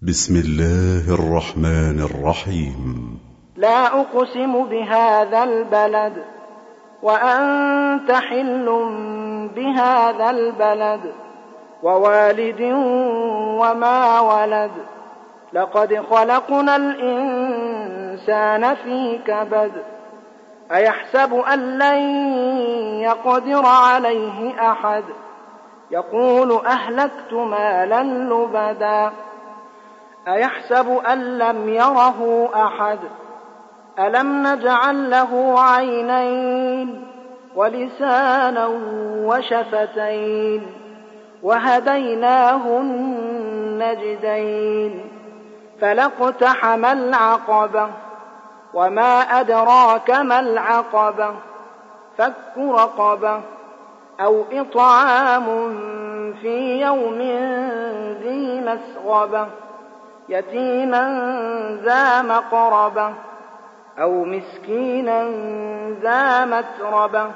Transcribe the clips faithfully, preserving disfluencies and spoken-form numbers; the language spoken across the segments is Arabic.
بسم الله الرحمن الرحيم. لا أقسم بهذا البلد وأنت حل بهذا البلد ووالد وما ولد لقد خلقنا الإنسان في كبد أيحسب أن لن يقدر عليه أحد يقول أهلكت مالا لبدا أيحسب أن لم يره أحد ألم نجعل له عينين ولسانا وشفتين وهديناه النجدين فلاقتحم العقبة وما أدراك ما العقبة فك رقبة أو إطعام في يوم ذي مسغبة يتيما ذا مقربة أو مسكينا ذا متربة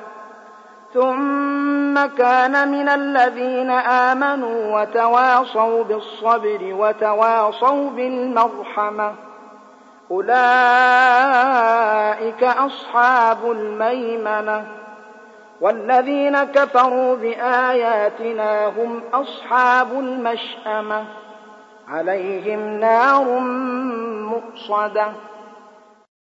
ثم كان من الذين آمنوا وتواصوا بالصبر وتواصوا بالمرحمة أولئك أصحاب الميمنة والذين كفروا بآياتنا هم أصحاب المشأمة عليهم نار مؤصدة